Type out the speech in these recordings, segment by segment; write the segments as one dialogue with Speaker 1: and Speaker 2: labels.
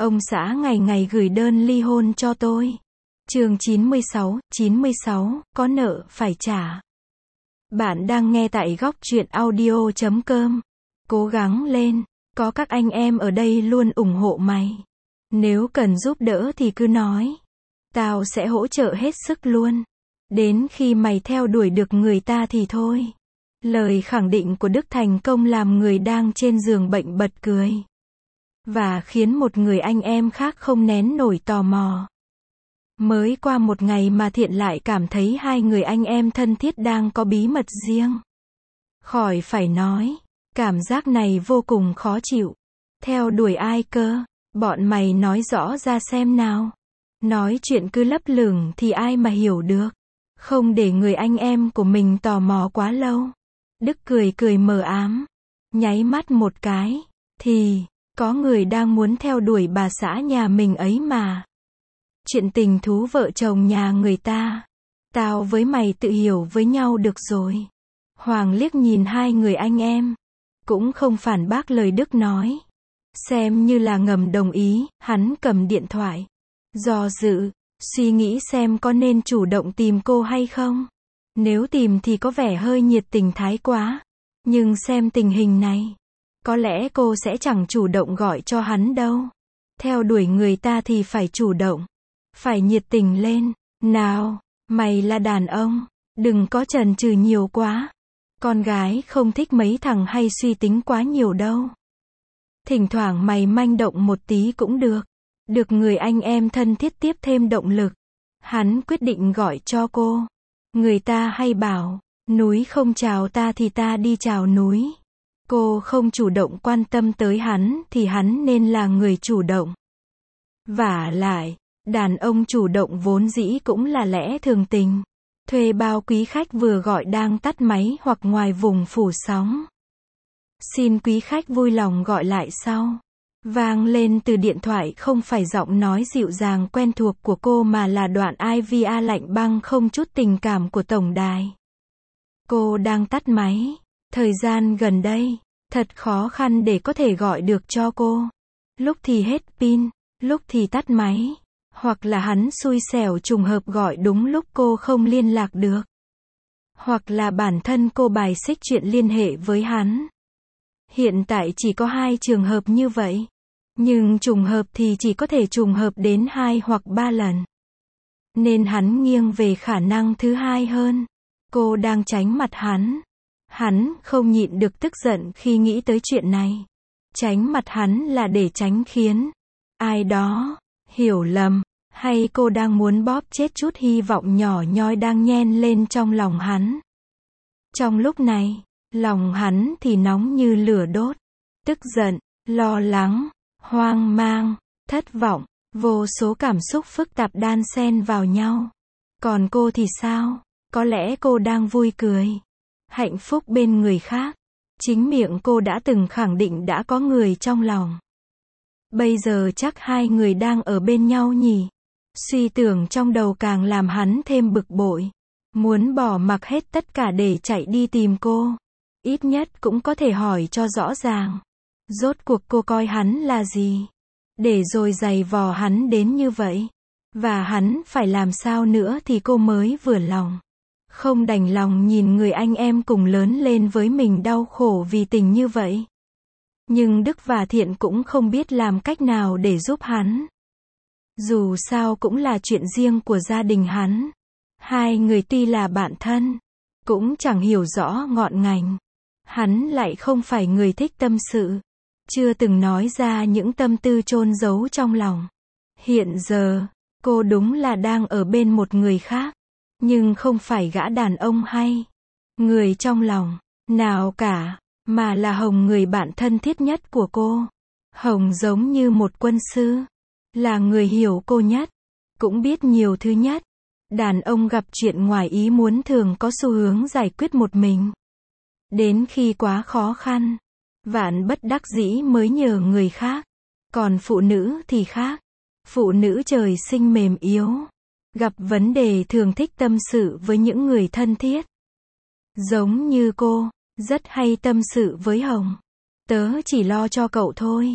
Speaker 1: Ông xã ngày ngày gửi đơn ly hôn cho tôi. Chương 96, có nợ phải trả. Bạn đang nghe tại góc truyện audio.com. Cố gắng lên, có các anh em ở đây luôn ủng hộ mày. Nếu cần giúp đỡ thì cứ nói. Tao sẽ hỗ trợ hết sức luôn. Đến khi mày theo đuổi được người ta thì thôi. Lời khẳng định của Đức thành công làm người đang trên giường bệnh bật cười. Và khiến một người anh em khác không nén nổi tò mò. Mới qua một ngày mà Thiện lại cảm thấy hai người anh em thân thiết đang có bí mật riêng. Khỏi phải nói, cảm giác này vô cùng khó chịu. Theo đuổi ai cơ? Bọn mày nói rõ ra xem nào. Nói chuyện cứ lấp lửng thì ai mà hiểu được. Không để người anh em của mình tò mò quá lâu. Đức cười mờ ám. Nháy mắt một cái. Thì, có người đang muốn theo đuổi bà xã nhà mình ấy mà. Chuyện tình thú vợ chồng nhà người ta. Tao với mày tự hiểu với nhau được rồi. Hoàng liếc nhìn hai người anh em. Cũng không phản bác lời Đức nói. Xem như là ngầm đồng ý, hắn cầm điện thoại. Do dự, suy nghĩ xem có nên chủ động tìm cô hay không. Nếu tìm thì có vẻ hơi nhiệt tình thái quá. Nhưng xem tình hình này, có lẽ cô sẽ chẳng chủ động gọi cho hắn đâu. Theo đuổi người ta thì phải chủ động. Phải nhiệt tình lên. Nào, mày là đàn ông. Đừng có chần chừ nhiều quá. Con gái không thích mấy thằng hay suy tính quá nhiều đâu. Thỉnh thoảng mày manh động một tí cũng được. Được người anh em thân thiết tiếp thêm động lực. Hắn quyết định gọi cho cô. Người ta hay bảo, núi không chào ta thì ta đi chào núi. Cô không chủ động quan tâm tới hắn thì hắn nên là người chủ động. Vả lại, đàn ông chủ động vốn dĩ cũng là lẽ thường tình. Thuê bao quý khách vừa gọi đang tắt máy hoặc ngoài vùng phủ sóng. Xin quý khách vui lòng gọi lại sau. Vang lên từ điện thoại không phải giọng nói dịu dàng quen thuộc của cô mà là đoạn IVR lạnh băng không chút tình cảm của tổng đài. Cô đang tắt máy. Thời gian gần đây, thật khó khăn để có thể gọi được cho cô. Lúc thì hết pin, lúc thì tắt máy. Hoặc là hắn xui xẻo trùng hợp gọi đúng lúc cô không liên lạc được. Hoặc là bản thân cô bài xích chuyện liên hệ với hắn. Hiện tại chỉ có 2 trường hợp như vậy. Nhưng trùng hợp thì chỉ có thể trùng hợp đến 2 hoặc 3 lần. Nên hắn nghiêng về khả năng thứ hai hơn. Cô đang tránh mặt hắn. Hắn không nhịn được tức giận khi nghĩ tới chuyện này. Tránh mặt hắn là để tránh khiến ai đó hiểu lầm. Hay cô đang muốn bóp chết chút hy vọng nhỏ nhoi đang nhen lên trong lòng hắn. Trong lúc này, lòng hắn thì nóng như lửa đốt. Tức giận, lo lắng, hoang mang, thất vọng, vô số cảm xúc phức tạp đan xen vào nhau. Còn cô thì sao? Có lẽ cô đang vui cười, hạnh phúc bên người khác. Chính miệng cô đã từng khẳng định đã có người trong lòng. Bây giờ chắc hai người đang ở bên nhau nhỉ? Suy tưởng trong đầu càng làm hắn thêm bực bội. Muốn bỏ mặc hết tất cả để chạy đi tìm cô. Ít nhất cũng có thể hỏi cho rõ ràng. Rốt cuộc cô coi hắn là gì? Để rồi giày vò hắn đến như vậy. Và hắn phải làm sao nữa thì cô mới vừa lòng. Không đành lòng nhìn người anh em cùng lớn lên với mình đau khổ vì tình như vậy. Nhưng Đức và Thiện cũng không biết làm cách nào để giúp hắn. Dù sao cũng là chuyện riêng của gia đình hắn. Hai người tuy là bạn thân, cũng chẳng hiểu rõ ngọn ngành. Hắn lại không phải người thích tâm sự. Chưa từng nói ra những tâm tư chôn giấu trong lòng. Hiện giờ, cô đúng là đang ở bên một người khác. Nhưng không phải gã đàn ông hay người trong lòng nào cả, mà là Hồng, người bạn thân thiết nhất của cô. Hồng giống như một quân sư. Là người hiểu cô nhất. Cũng biết nhiều thứ nhất. Đàn ông gặp chuyện ngoài ý muốn thường có xu hướng giải quyết một mình. Đến khi quá khó khăn, vạn bất đắc dĩ mới nhờ người khác. Còn phụ nữ thì khác. Phụ nữ trời sinh mềm yếu. Gặp vấn đề thường thích tâm sự với những người thân thiết. Giống như cô, rất hay tâm sự với Hồng. Tớ chỉ lo cho cậu thôi.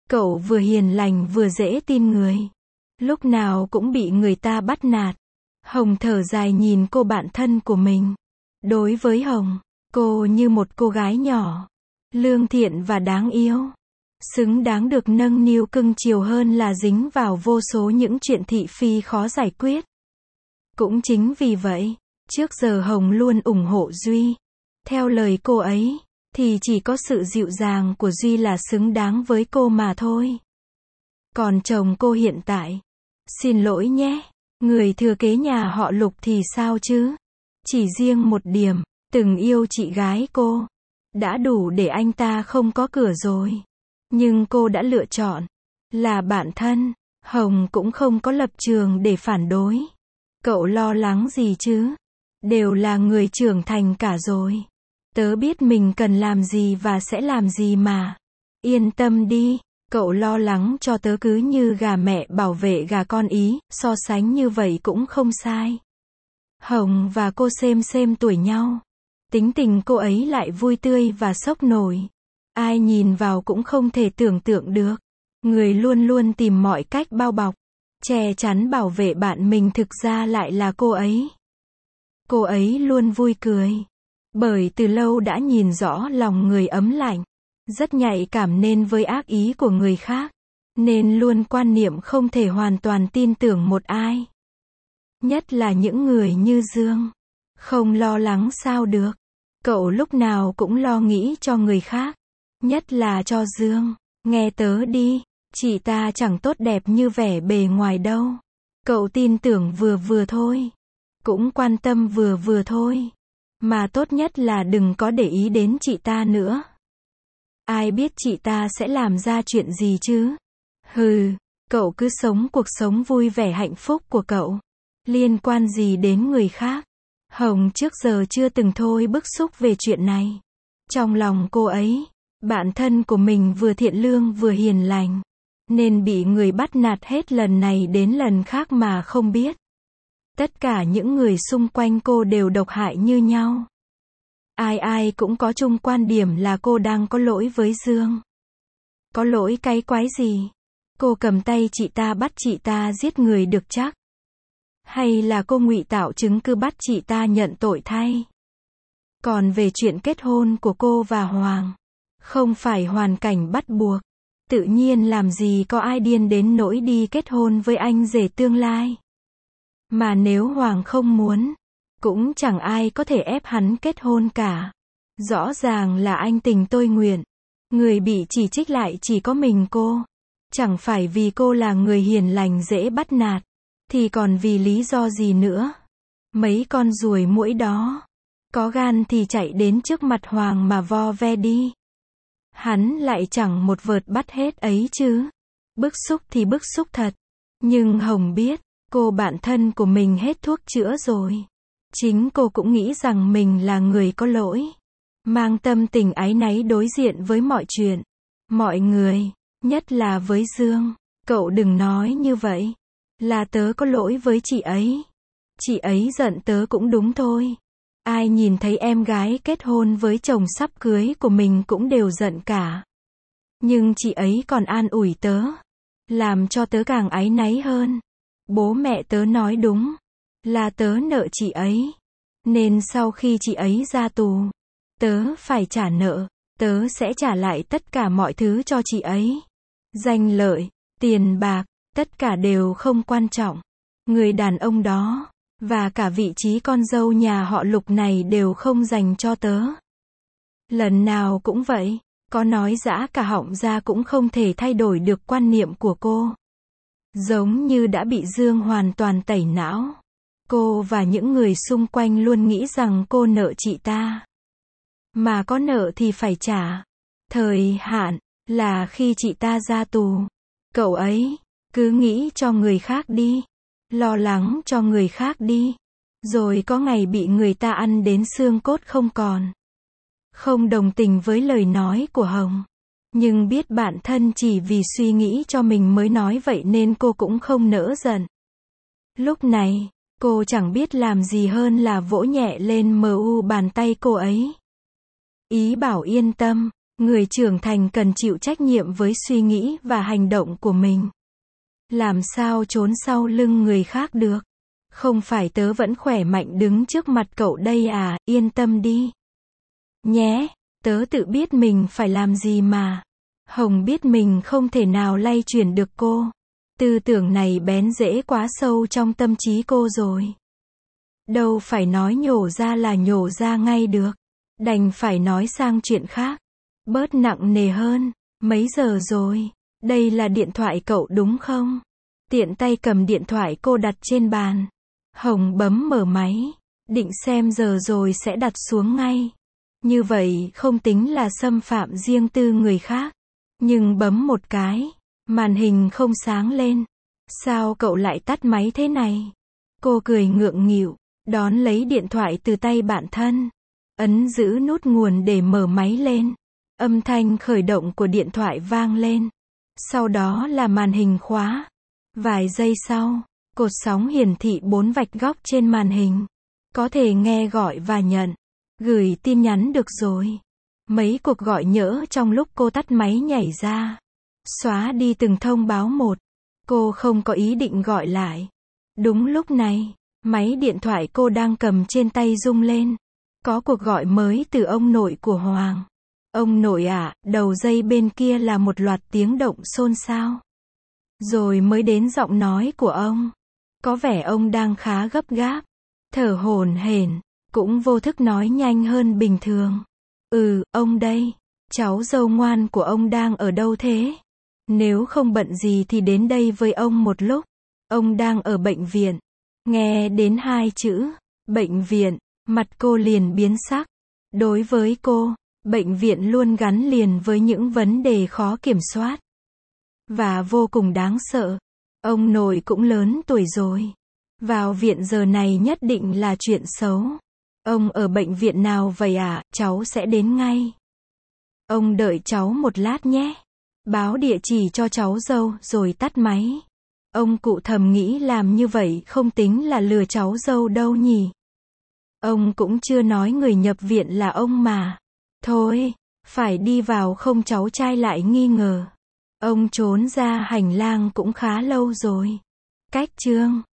Speaker 1: Cậu vừa hiền lành vừa dễ tin người. Lúc nào cũng bị người ta bắt nạt. Hồng thở dài nhìn cô bạn thân của mình. Đối với Hồng, cô như một cô gái nhỏ, lương thiện và đáng yêu. Xứng đáng được nâng niu cưng chiều hơn là dính vào vô số những chuyện thị phi khó giải quyết. Cũng chính vì vậy, trước giờ Hồng luôn ủng hộ Duy. Theo lời cô ấy, thì chỉ có sự dịu dàng của Duy là xứng đáng với cô mà thôi. Còn chồng cô hiện tại, xin lỗi nhé, người thừa kế nhà họ Lục thì sao chứ? Chỉ riêng một điểm, từng yêu chị gái cô, đã đủ để anh ta không có cửa rồi. Nhưng cô đã lựa chọn là bạn thân, Hồng cũng không có lập trường để phản đối. Cậu lo lắng gì chứ? Đều là người trưởng thành cả rồi. Tớ biết mình cần làm gì và sẽ làm gì mà. Yên tâm đi, cậu lo lắng cho tớ cứ như gà mẹ bảo vệ gà con ý, so sánh như vậy cũng không sai. Hồng và cô xem tuổi nhau. Tính tình cô ấy lại vui tươi và sốc nổi. Ai nhìn vào cũng không thể tưởng tượng được. Người luôn luôn tìm mọi cách bao bọc, che chắn bảo vệ bạn mình thực ra lại là cô ấy. Cô ấy luôn vui cười. Bởi từ lâu đã nhìn rõ lòng người ấm lạnh. Rất nhạy cảm nên với ác ý của người khác. Nên luôn quan niệm không thể hoàn toàn tin tưởng một ai. Nhất là những người như Dương. Không lo lắng sao được. Cậu lúc nào cũng lo nghĩ cho người khác. Nhất là cho Dương. Nghe tớ đi, chị ta chẳng tốt đẹp như vẻ bề ngoài đâu. Cậu tin tưởng vừa vừa thôi. Cũng quan tâm vừa vừa thôi. Mà tốt nhất là đừng có để ý đến chị ta nữa. Ai biết chị ta sẽ làm ra chuyện gì chứ? Hừ, cậu cứ sống cuộc sống vui vẻ hạnh phúc của cậu. Liên quan gì đến người khác? Hồng trước giờ chưa từng thôi bức xúc về chuyện này. Trong lòng cô ấy, bạn thân của mình vừa thiện lương vừa hiền lành. Nên bị người bắt nạt hết lần này đến lần khác mà không biết. Tất cả những người xung quanh cô đều độc hại như nhau. Ai ai cũng có chung quan điểm là cô đang có lỗi với Dương. Có lỗi cái quái gì? Cô cầm tay chị ta bắt chị ta giết người được chắc? Hay là cô ngụy tạo chứng cứ bắt chị ta nhận tội thay? Còn về chuyện kết hôn của cô và Hoàng, không phải hoàn cảnh bắt buộc. Tự nhiên làm gì có ai điên đến nỗi đi kết hôn với anh rể tương lai. Mà nếu Hoàng không muốn, cũng chẳng ai có thể ép hắn kết hôn cả. Rõ ràng là anh tình tôi nguyện. Người bị chỉ trích lại chỉ có mình cô. Chẳng phải vì cô là người hiền lành dễ bắt nạt, thì còn vì lý do gì nữa? Mấy con ruồi muỗi đó, có gan thì chạy đến trước mặt Hoàng mà vo ve đi. Hắn lại chẳng một vợt bắt hết ấy chứ. Bức xúc thì bức xúc thật. Nhưng Hồng biết, cô bạn thân của mình hết thuốc chữa rồi. Chính cô cũng nghĩ rằng mình là người có lỗi. Mang tâm tình áy náy đối diện với mọi chuyện. Mọi người, nhất là với Dương. Cậu đừng nói như vậy. Là tớ có lỗi với chị ấy. Chị ấy giận tớ cũng đúng thôi. Ai nhìn thấy em gái kết hôn với chồng sắp cưới của mình cũng đều giận cả. Nhưng chị ấy còn an ủi tớ. Làm cho tớ càng áy náy hơn. Bố mẹ tớ nói đúng. Là tớ nợ chị ấy. Nên sau khi chị ấy ra tù, tớ phải trả nợ. Tớ sẽ trả lại tất cả mọi thứ cho chị ấy. Danh lợi, tiền bạc, tất cả đều không quan trọng. Người đàn ông đó, và cả vị trí con dâu nhà họ Lục này đều không dành cho tớ. Lần nào cũng vậy, có nói giã cả họng ra cũng không thể thay đổi được quan niệm của cô. Giống như đã bị Dương hoàn toàn tẩy não. Cô và những người xung quanh luôn nghĩ rằng cô nợ chị ta. Mà có nợ thì phải trả. Thời hạn là khi chị ta ra tù. Cậu ấy cứ nghĩ cho người khác đi. Lo lắng cho người khác đi. Rồi có ngày bị người ta ăn đến xương cốt không còn. Không đồng tình với lời nói của Hồng. Nhưng biết bản thân chỉ vì suy nghĩ cho mình mới nói vậy nên cô cũng không nỡ giận. Lúc này, cô chẳng biết làm gì hơn là vỗ nhẹ lên mu bàn tay cô ấy. Ý bảo yên tâm, Người trưởng thành cần chịu trách nhiệm với suy nghĩ và hành động của mình. Làm sao trốn sau lưng người khác được? Không phải tớ vẫn khỏe mạnh đứng trước mặt cậu đây à, yên tâm đi. Nhé, tớ tự biết mình phải làm gì mà. Hồng biết mình không thể nào lay chuyển được cô. Tư tưởng này bén rễ quá sâu trong tâm trí cô rồi. Đâu phải nói nhổ ra là nhổ ra ngay được. Đành phải nói sang chuyện khác. Bớt nặng nề hơn. Mấy giờ rồi? Đây là điện thoại cậu đúng không? Tiện tay cầm điện thoại cô đặt trên bàn. Hồng bấm mở máy. Định xem giờ rồi sẽ đặt xuống ngay. Như vậy không tính là xâm phạm riêng tư người khác. Nhưng bấm một cái. Màn hình không sáng lên. Sao cậu lại tắt máy thế này? Cô cười ngượng nghịu. Đón lấy điện thoại từ tay bạn thân. Ấn giữ nút nguồn để mở máy lên. Âm thanh khởi động của điện thoại vang lên. Sau đó là màn hình khóa. Vài giây sau, cột sóng hiển thị 4 vạch góc trên màn hình. Có thể nghe gọi và nhận. Gửi tin nhắn được rồi. Mấy cuộc gọi nhỡ trong lúc cô tắt máy nhảy ra. Xóa đi từng thông báo một. Cô không có ý định gọi lại. Đúng lúc này, máy điện thoại cô đang cầm trên tay rung lên. Có cuộc gọi mới từ ông nội của Hoàng. Ông nội ạ, đầu dây bên kia là một loạt tiếng động xôn xao. Rồi mới đến giọng nói của ông. Có vẻ ông đang khá gấp gáp. Thở hổn hển, cũng vô thức nói nhanh hơn bình thường. Ông đây. Cháu dâu ngoan của ông đang ở đâu thế? Nếu không bận gì thì đến đây với ông một lúc. Ông đang ở bệnh viện. Nghe đến 2 chữ, bệnh viện, mặt cô liền biến sắc. Đối với cô, bệnh viện luôn gắn liền với những vấn đề khó kiểm soát. Và vô cùng đáng sợ. Ông nội cũng lớn tuổi rồi. Vào viện giờ này nhất định là chuyện xấu. Ông ở bệnh viện nào vậy ạ? Cháu sẽ đến ngay. Ông đợi cháu một lát nhé. Báo địa chỉ cho cháu dâu rồi tắt máy. Ông cụ thầm nghĩ làm như vậy không tính là lừa cháu dâu đâu nhỉ. Ông cũng chưa nói người nhập viện là ông mà. Thôi, phải đi vào không cháu trai lại nghi ngờ. Ông trốn ra hành lang cũng khá lâu rồi. Cách chương